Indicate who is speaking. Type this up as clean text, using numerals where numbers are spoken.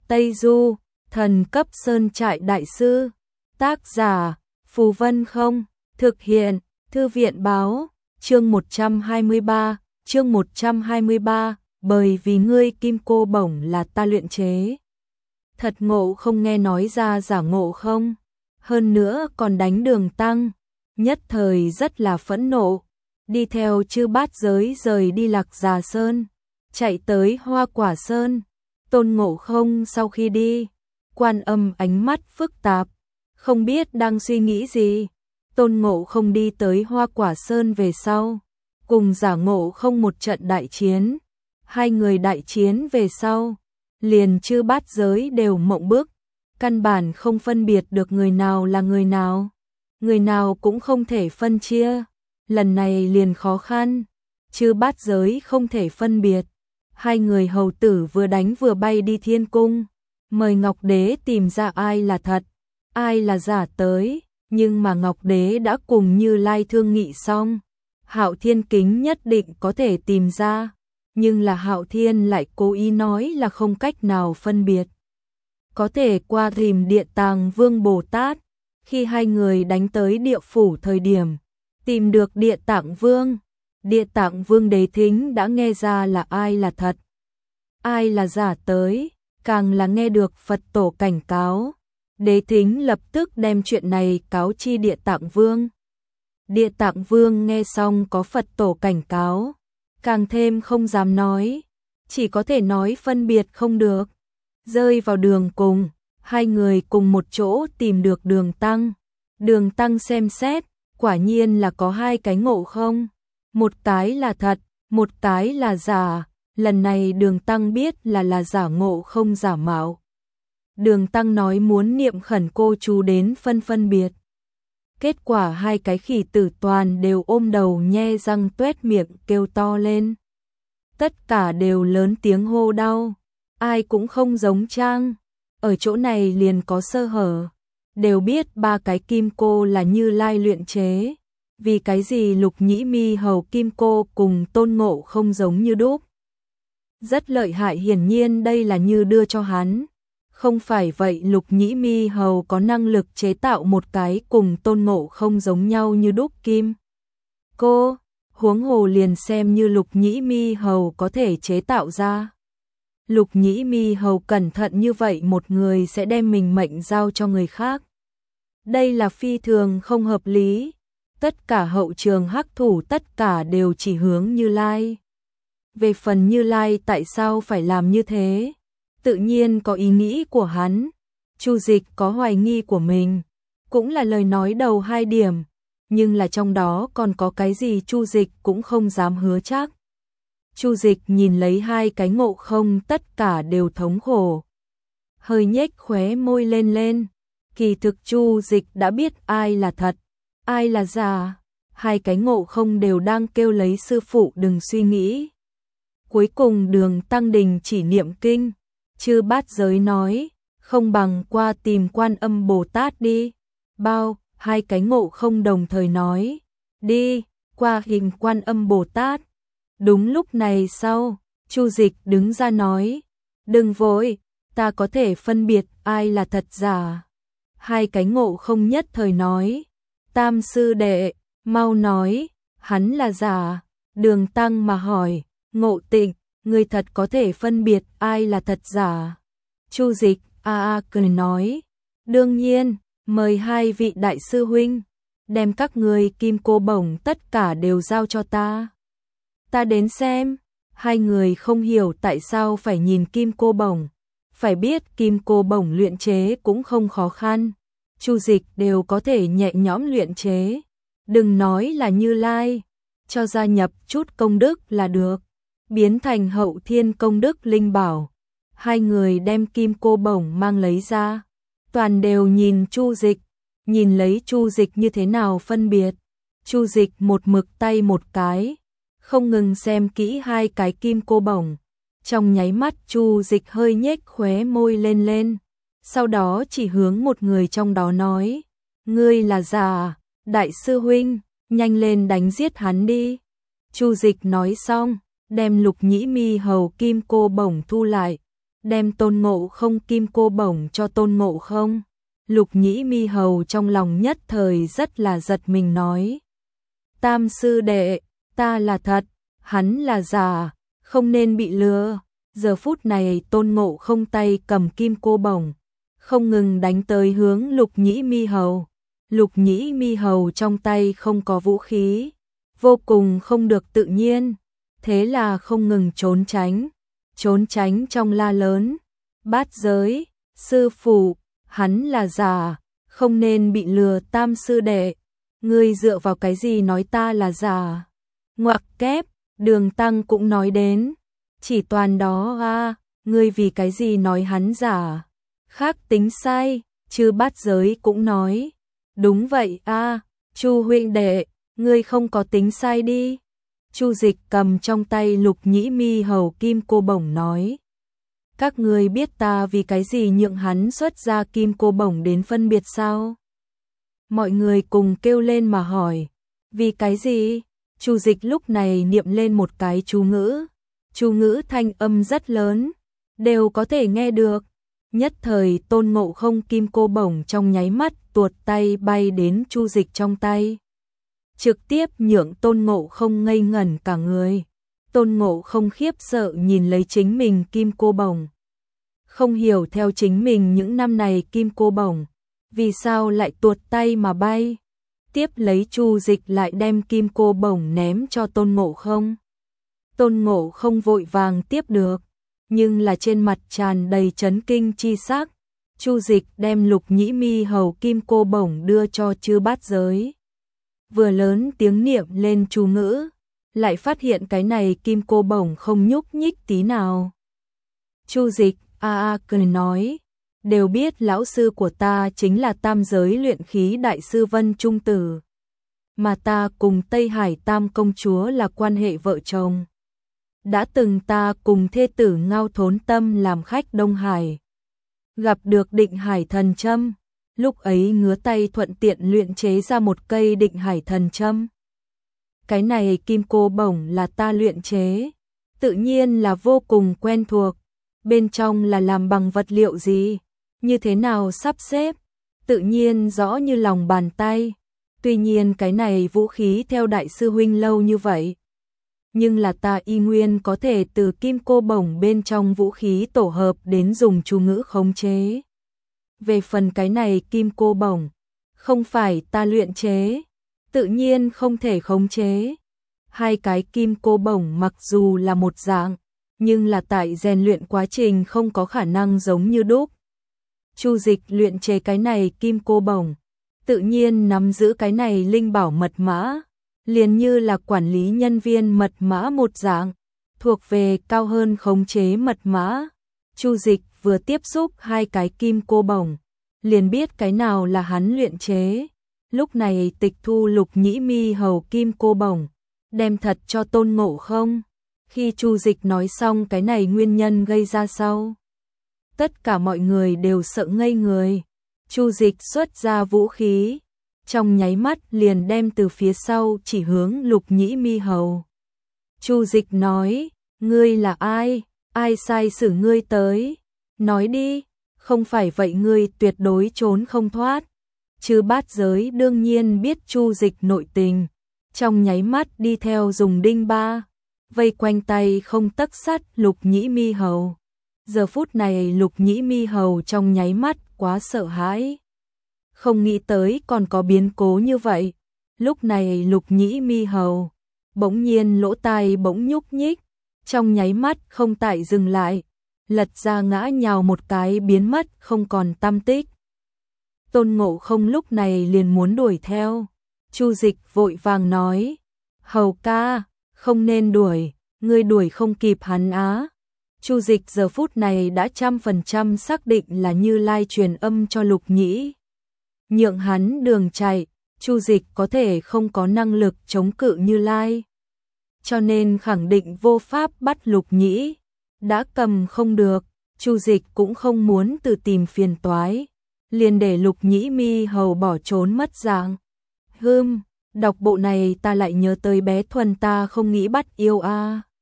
Speaker 1: Tây Du, thần cấp sơn trại đại sư. Tác giả, Phù Vân Không. Thực hiện, Thư viện Báo. Chương 123, bởi vì ngươi kim cô bổng là ta luyện chế. Thật ngộ không, nghe nói ra giả ngộ không? Hơn nữa còn đánh Đường Tăng, nhất thời rất là phẫn nộ, đi theo Chư Bát Giới rời đi Lạc Già Sơn, chạy tới Hoa Quả Sơn. Tôn Ngộ Không sau khi đi, Quan Âm ánh mắt phức tạp, không biết đang suy nghĩ gì. Tôn Ngộ Không đi tới Hoa Quả Sơn về sau, cùng Giả Ngộ Không một trận đại chiến. Hai người đại chiến về sau, liền Chư Bát Giới đều mộng bức, căn bản không phân biệt được người nào là người nào cũng không thể phân chia. Lần này liền khó khăn, Chư Bát Giới không thể phân biệt. Hai người hầu tử vừa đánh vừa bay đi Thiên Cung, mời Ngọc Đế tìm ra ai là thật, ai là giả tới. Nhưng mà Ngọc Đế đã cùng Như Lai thương nghị xong, Hạo Thiên kính nhất định có thể tìm ra, nhưng là Hạo Thiên lại cố ý nói là không cách nào phân biệt. Có thể qua tìm Địa Tạng Vương Bồ Tát. Khi hai người đánh tới địa phủ thời điểm, tìm được Địa Tạng Vương, Địa Tạng Vương Đế Thính đã nghe ra là ai là thật, ai là giả tới, càng là nghe được Phật tổ cảnh cáo. Đế Thính lập tức đem chuyện này cáo chi Địa Tạng Vương. Địa Tạng Vương nghe xong có Phật tổ cảnh cáo, càng thêm không dám nói, chỉ có thể nói phân biệt không được. Rơi vào đường cùng, hai người cùng một chỗ tìm được Đường Tăng. Đường Tăng xem xét, quả nhiên là có hai cái Ngộ Không, một cái là thật, một cái là giả. Lần này Đường Tăng biết là giả Ngộ Không giả mạo. Đường Tăng nói muốn niệm khẩn cô chú đến phân biệt. Kết quả hai cái khỉ tử toàn đều ôm đầu nhe răng tuét miệng kêu to lên. Tất cả đều lớn tiếng hô đau, ai cũng không giống Trang. Ở chỗ này liền có sơ hở, đều biết ba cái kim cô là Như Lai luyện chế. Vì cái gì Lục Nhĩ Mi hầu kim cô cùng Tôn Ngộ Không giống như đúc? Rất lợi hại, hiển nhiên đây là Như đưa cho hắn. Không phải vậy Lục Nhĩ Mi hầu có năng lực chế tạo một cái cùng Tôn Ngộ Không giống nhau như đúc kim cô, huống hồ liền xem như Lục Nhĩ Mi hầu có thể chế tạo ra. Lục Nhĩ Mi hầu cẩn thận như vậy một người sẽ đem mình mệnh giao cho người khác. Đây là phi thường không hợp lý. Tất cả hậu trường hắc thủ tất cả đều chỉ hướng Như Lai. Về phần Như Lai tại sao phải làm như thế? Tự nhiên có ý nghĩ của hắn. Chu Dịch có hoài nghi của mình, cũng là lời nói đầu hai điểm, nhưng là trong đó còn có cái gì Chu Dịch cũng không dám hứa chắc. Chu Dịch nhìn lấy hai cái Ngộ Không tất cả đều thống khổ, hơi nhếch khóe môi lên. Kỳ thực Chu Dịch đã biết ai là thật, ai là giả. Hai cái Ngộ Không đều đang kêu lấy sư phụ đừng suy nghĩ. Cuối cùng Đường Tăng đình chỉ niệm kinh. Chư Bát Giới nói, không bằng qua tìm Quan Âm Bồ Tát đi. Bao, hai cái Ngộ Không đồng thời nói, đi, qua hình Quan Âm Bồ Tát. Đúng lúc này sau, Chu Dịch đứng ra nói, đừng vội, ta có thể phân biệt ai là thật giả. Hai cái Ngộ Không nhất thời nói, Tam sư đệ, mau nói, hắn là giả. Đường Tăng mà hỏi, Ngộ Tịnh, người thật có thể phân biệt ai là thật giả? Chu Dịch cười nói, đương nhiên, mời hai vị đại sư huynh, đem các người kim cô bổng tất cả đều giao cho ta. Ta đến xem. Hai người không hiểu tại sao phải nhìn kim cô bổng, phải biết kim cô bổng luyện chế cũng không khó khăn. Chu Dịch đều có thể nhẹ nhõm luyện chế, đừng nói là Như Lai, cho gia nhập chút công đức là được, biến thành hậu thiên công đức linh bảo. Hai người đem kim cô bổng mang lấy ra, toàn đều nhìn Chu Dịch, nhìn lấy Chu Dịch như thế nào phân biệt. Chu Dịch một mực tay một cái, không ngừng xem kỹ hai cái kim cô bổng. Trong nháy mắt Chu Dịch hơi nhếch khóe môi lên, sau đó chỉ hướng một người trong đó nói, ngươi là giả, đại sư huynh, nhanh lên đánh giết hắn đi. Chu Dịch nói xong, đem Lục Nhĩ Mi hầu kim cô bổng thu lại, đem Tôn Ngộ Không kim cô bổng cho Tôn Ngộ Không. Lục Nhĩ Mi Hầu trong lòng nhất thời rất là giật mình nói. Tam sư đệ, ta là thật, hắn là giả, không nên bị lừa. Giờ phút này Tôn Ngộ Không tay cầm kim cô bổng, không ngừng đánh tới hướng Lục Nhĩ Mi Hầu. Lục Nhĩ Mi Hầu trong tay không có vũ khí, vô cùng không được tự nhiên, thế là không ngừng trốn tránh trong la lớn. Bát Giới, sư phụ, hắn là giả, không nên bị lừa. Tam sư đệ, ngươi dựa vào cái gì nói ta là giả? Ngoặc kép, Đường Tăng cũng nói đến, chỉ toàn đó a, ngươi vì cái gì nói hắn giả? Khác tính sai, chứ Bát Giới cũng nói, đúng vậy a, Chu huynh đệ, ngươi không có tính sai đi. Chu Dịch cầm trong tay Lục Nhĩ Mi Hầu kim cô bổng nói, các ngươi biết ta vì cái gì nhượng hắn xuất ra kim cô bổng đến phân biệt sao? Mọi người cùng kêu lên mà hỏi, vì cái gì? Chu Dịch lúc này niệm lên một cái chú ngữ thanh âm rất lớn, đều có thể nghe được. Nhất thời Tôn Ngộ Không kim cô bổng trong nháy mắt tuột tay bay đến Chu Dịch trong tay, trực tiếp nhượng Tôn Ngộ Không ngây ngẩn cả người. Tôn Ngộ Không khiếp sợ nhìn lấy chính mình kim cô bổng, không hiểu theo chính mình những năm này kim cô bổng vì sao lại tuột tay mà bay. Tiếp lấy Chu Dịch lại đem kim cô bổng ném cho Tôn Ngộ Không. Tôn Ngộ Không vội vàng tiếp được, nhưng là trên mặt tràn đầy chấn kinh chi sắc. Chu Dịch đem Lục Nhĩ Mi Hầu kim cô bổng đưa cho Chư Bát Giới, vừa lớn tiếng niệm lên chú ngữ, lại phát hiện cái này kim cô bổng không nhúc nhích tí nào. Chu Dịch cười nói, đều biết lão sư của ta chính là Tam Giới luyện khí đại sư Vân Trung Tử, mà ta cùng Tây Hải Tam công chúa là quan hệ vợ chồng. Đã từng ta cùng thê tử Ngao Thốn Tâm làm khách Đông Hải, gặp được Định Hải Thần Châm, lúc ấy ngứa tay thuận tiện luyện chế ra một cây Định Hải Thần Châm. Cái này kim cô bổng là ta luyện chế, tự nhiên là vô cùng quen thuộc. Bên trong là làm bằng vật liệu gì, như thế nào sắp xếp, tự nhiên rõ như lòng bàn tay. Tuy nhiên cái này vũ khí theo đại sư huynh lâu như vậy, nhưng là ta y nguyên có thể từ kim cô bổng bên trong vũ khí tổ hợp đến dùng chú ngữ khống chế. Về phần cái này kim cô bổng, không phải ta luyện chế, tự nhiên không thể khống chế. Hai cái kim cô bổng mặc dù là một dạng, nhưng là tại rèn luyện quá trình không có khả năng giống như đúc. Chu Dịch luyện chế cái này kim cô bổng, tự nhiên nắm giữ cái này linh bảo mật mã, liền như là quản lý nhân viên mật mã một dạng, thuộc về cao hơn khống chế mật mã. Chu Dịch vừa tiếp xúc hai cái kim cô bổng, liền biết cái nào là hắn luyện chế. Lúc này tịch thu Lục Nhĩ Mi Hầu kim cô bổng, đem thật cho Tôn Ngộ Không. Khi Chu Dịch nói xong cái này nguyên nhân gây ra sau, tất cả mọi người đều sợ ngây người. Chu Dịch xuất ra vũ khí, trong nháy mắt liền đem từ phía sau chỉ hướng Lục Nhĩ Mi Hầu. Chu Dịch nói, ngươi là ai? Ai sai xử ngươi tới? Nói đi, không phải vậy ngươi tuyệt đối trốn không thoát. Chư Bát Giới đương nhiên biết Chu Dịch nội tình, trong nháy mắt đi theo dùng đinh ba, vây quanh tay không tấc sắt Lục Nhĩ Mi Hầu. Giờ phút này Lục Nhĩ Mi Hầu trong nháy mắt quá sợ hãi, không nghĩ tới còn có biến cố như vậy. Lúc này Lục Nhĩ Mi Hầu bỗng nhiên lỗ tai bỗng nhúc nhích, trong nháy mắt không tại dừng lại, lật ra ngã nhào một cái biến mất không còn tăm tích. Tôn Ngộ Không lúc này liền muốn đuổi theo. Chu Dịch vội vàng nói, Hầu ca, không nên đuổi, ngươi đuổi không kịp hắn á. Chu Dịch giờ phút này đã 100% xác định là Như Lai truyền âm cho Lục Nhĩ, nhượng hắn đường chạy. Chu Dịch có thể không có năng lực chống cự Như Lai, cho nên khẳng định vô pháp bắt Lục Nhĩ. Đã cầm không được, Chu Dịch cũng không muốn tự tìm phiền toái, liền để Lục Nhĩ Mi Hầu bỏ trốn mất dạng. Đọc bộ này ta lại nhớ tới bé Thuần ta không nghĩ bắt yêu a.